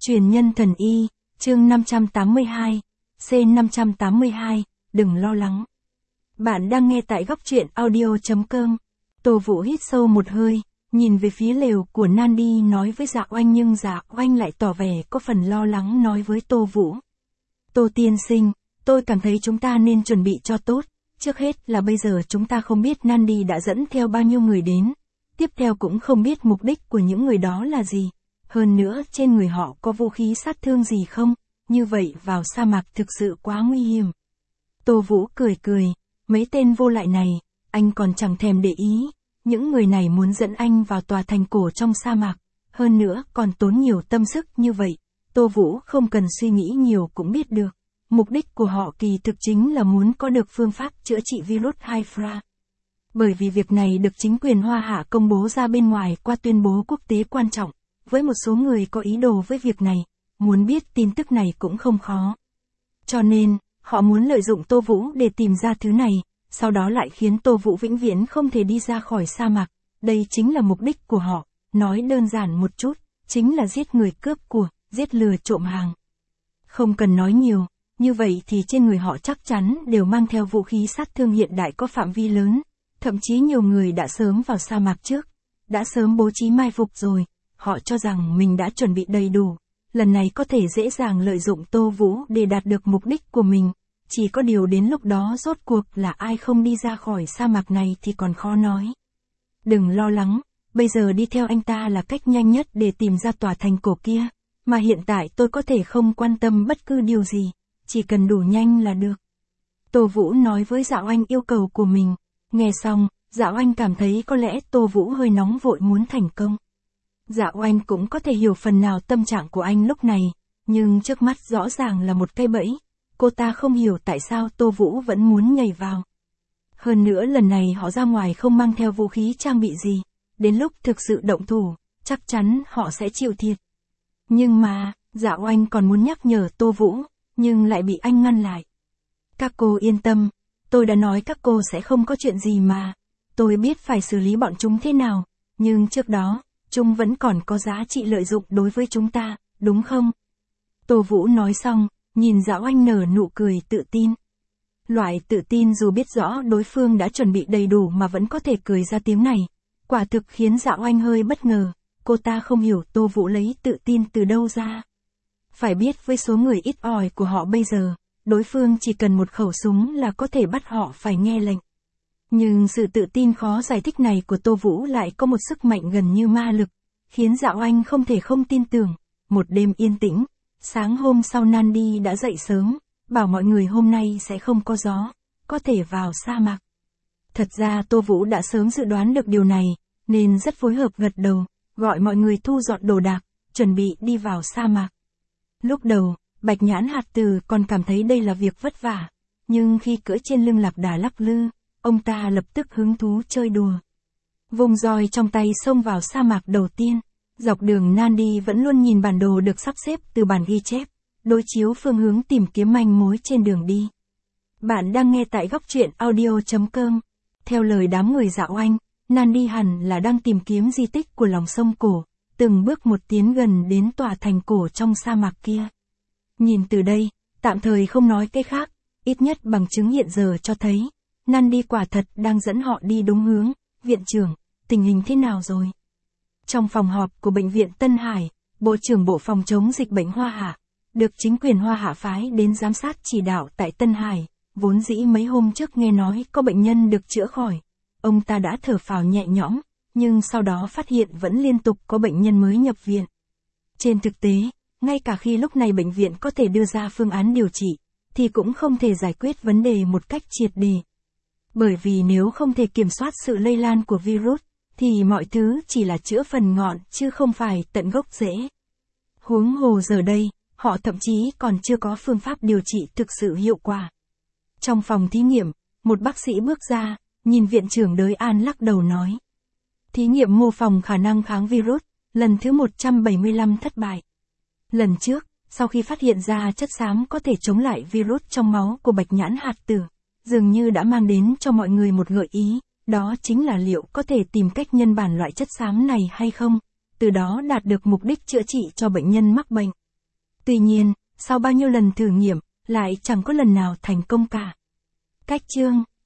Truyền nhân thần y, chương 582, C582, đừng lo lắng. Bạn đang nghe tại góc truyện audio.com. Tô Vũ hít sâu một hơi, nhìn về phía lều của Nandi nói với Dạ Oanh, nhưng Dạ Oanh lại tỏ vẻ có phần lo lắng nói với Tô Vũ. Tô tiên sinh, tôi cảm thấy chúng ta nên chuẩn bị cho tốt. Trước hết là bây giờ chúng ta không biết Nandi đã dẫn theo bao nhiêu người đến. Tiếp theo cũng không biết mục đích của những người đó là gì. Hơn nữa trên người họ có vũ khí sát thương gì không, như vậy vào sa mạc thực sự quá nguy hiểm. Tô Vũ cười cười, mấy tên vô lại này, anh còn chẳng thèm để ý, những người này muốn dẫn anh vào tòa thành cổ trong sa mạc, hơn nữa còn tốn nhiều tâm sức như vậy, Tô Vũ không cần suy nghĩ nhiều cũng biết được. Mục đích của họ kỳ thực chính là muốn có được phương pháp chữa trị virus Hydra. Bởi vì việc này được chính quyền Hoa Hạ công bố ra bên ngoài qua tuyên bố quốc tế quan trọng. Với một số người có ý đồ với việc này, muốn biết tin tức này cũng không khó. Cho nên, họ muốn lợi dụng Tô Vũ để tìm ra thứ này, sau đó lại khiến Tô Vũ vĩnh viễn không thể đi ra khỏi sa mạc. Đây chính là mục đích của họ, nói đơn giản một chút, chính là giết người cướp của, giết lừa trộm hàng. Không cần nói nhiều, như vậy thì trên người họ chắc chắn đều mang theo vũ khí sát thương hiện đại có phạm vi lớn, thậm chí nhiều người đã sớm vào sa mạc trước, đã sớm bố trí mai phục rồi. Họ cho rằng mình đã chuẩn bị đầy đủ, lần này có thể dễ dàng lợi dụng Tô Vũ để đạt được mục đích của mình. Chỉ có điều đến lúc đó rốt cuộc là ai không đi ra khỏi sa mạc này thì còn khó nói. Đừng lo lắng, bây giờ đi theo anh ta là cách nhanh nhất để tìm ra tòa thành cổ kia, mà hiện tại tôi có thể không quan tâm bất cứ điều gì, chỉ cần đủ nhanh là được. Tô Vũ nói với Dạ Oanh yêu cầu của mình, nghe xong, Dạ Oanh cảm thấy có lẽ Tô Vũ hơi nóng vội muốn thành công. Dạ Oanh cũng có thể hiểu phần nào tâm trạng của anh lúc này, nhưng trước mắt rõ ràng là một cây bẫy, cô ta không hiểu tại sao Tô Vũ vẫn muốn nhảy vào. Hơn nữa lần này họ ra ngoài không mang theo vũ khí trang bị gì, đến lúc thực sự động thủ, chắc chắn họ sẽ chịu thiệt. Nhưng mà, Dạ Oanh còn muốn nhắc nhở Tô Vũ, nhưng lại bị anh ngăn lại. Các cô yên tâm, tôi đã nói các cô sẽ không có chuyện gì mà, tôi biết phải xử lý bọn chúng thế nào, nhưng trước đó, chúng vẫn còn có giá trị lợi dụng đối với chúng ta, đúng không? Tô Vũ nói xong, nhìn Dạ Oanh nở nụ cười tự tin. Loại tự tin dù biết rõ đối phương đã chuẩn bị đầy đủ mà vẫn có thể cười ra tiếng này, quả thực khiến Dạ Oanh hơi bất ngờ, cô ta không hiểu Tô Vũ lấy tự tin từ đâu ra. Phải biết với số người ít ỏi của họ bây giờ, đối phương chỉ cần một khẩu súng là có thể bắt họ phải nghe lệnh. Nhưng sự tự tin khó giải thích này của Tô Vũ lại có một sức mạnh gần như ma lực, khiến Dạ Oanh không thể không tin tưởng. Một đêm yên tĩnh, sáng hôm sau Nandi đã dậy sớm, bảo mọi người hôm nay sẽ không có gió, có thể vào sa mạc. Thật ra Tô Vũ đã sớm dự đoán được điều này, nên rất phối hợp gật đầu, gọi mọi người thu dọn đồ đạc, chuẩn bị đi vào sa mạc. Lúc đầu, Bạch Nhãn Hạt Tử còn cảm thấy đây là việc vất vả, nhưng khi cưỡi trên lưng lạc đà lắc lư, ông ta lập tức hứng thú chơi đùa. Vùng roi trong tay xông vào sa mạc đầu tiên, dọc đường Nandi vẫn luôn nhìn bản đồ được sắp xếp từ bản ghi chép, đối chiếu phương hướng tìm kiếm manh mối trên đường đi. Bạn đang nghe tại góc truyện audio.com. Theo lời đám người Dạ Oanh, Nandi hẳn là đang tìm kiếm di tích của lòng sông cổ, từng bước một tiến gần đến tòa thành cổ trong sa mạc kia. Nhìn từ đây, tạm thời không nói cái khác, ít nhất bằng chứng hiện giờ cho thấy, Nandi quả thật đang dẫn họ đi đúng hướng. Viện trưởng, tình hình thế nào rồi? Trong phòng họp của bệnh viện Tân Hải, Bộ trưởng Bộ Phòng chống dịch bệnh Hoa Hạ, được chính quyền Hoa Hạ phái đến giám sát chỉ đạo tại Tân Hải, vốn dĩ mấy hôm trước nghe nói có bệnh nhân được chữa khỏi. Ông ta đã thở phào nhẹ nhõm, nhưng sau đó phát hiện vẫn liên tục có bệnh nhân mới nhập viện. Trên thực tế, ngay cả khi lúc này bệnh viện có thể đưa ra phương án điều trị, thì cũng không thể giải quyết vấn đề một cách triệt để. Bởi vì nếu không thể kiểm soát sự lây lan của virus, thì mọi thứ chỉ là chữa phần ngọn chứ không phải tận gốc rễ. Huống hồ giờ đây, họ thậm chí còn chưa có phương pháp điều trị thực sự hiệu quả. Trong phòng thí nghiệm, một bác sĩ bước ra, nhìn viện trưởng Đới An lắc đầu nói. Thí nghiệm mô phỏng khả năng kháng virus, lần thứ 175 thất bại. Lần trước, sau khi phát hiện ra chất xám có thể chống lại virus trong máu của Bạch Nhãn Hạt Tử, dường như đã mang đến cho mọi người một gợi ý, đó chính là liệu có thể tìm cách nhân bản loại chất xám này hay không, từ đó đạt được mục đích chữa trị cho bệnh nhân mắc bệnh. Tuy nhiên, sau bao nhiêu lần thử nghiệm, lại chẳng có lần nào thành công cả. Cách chương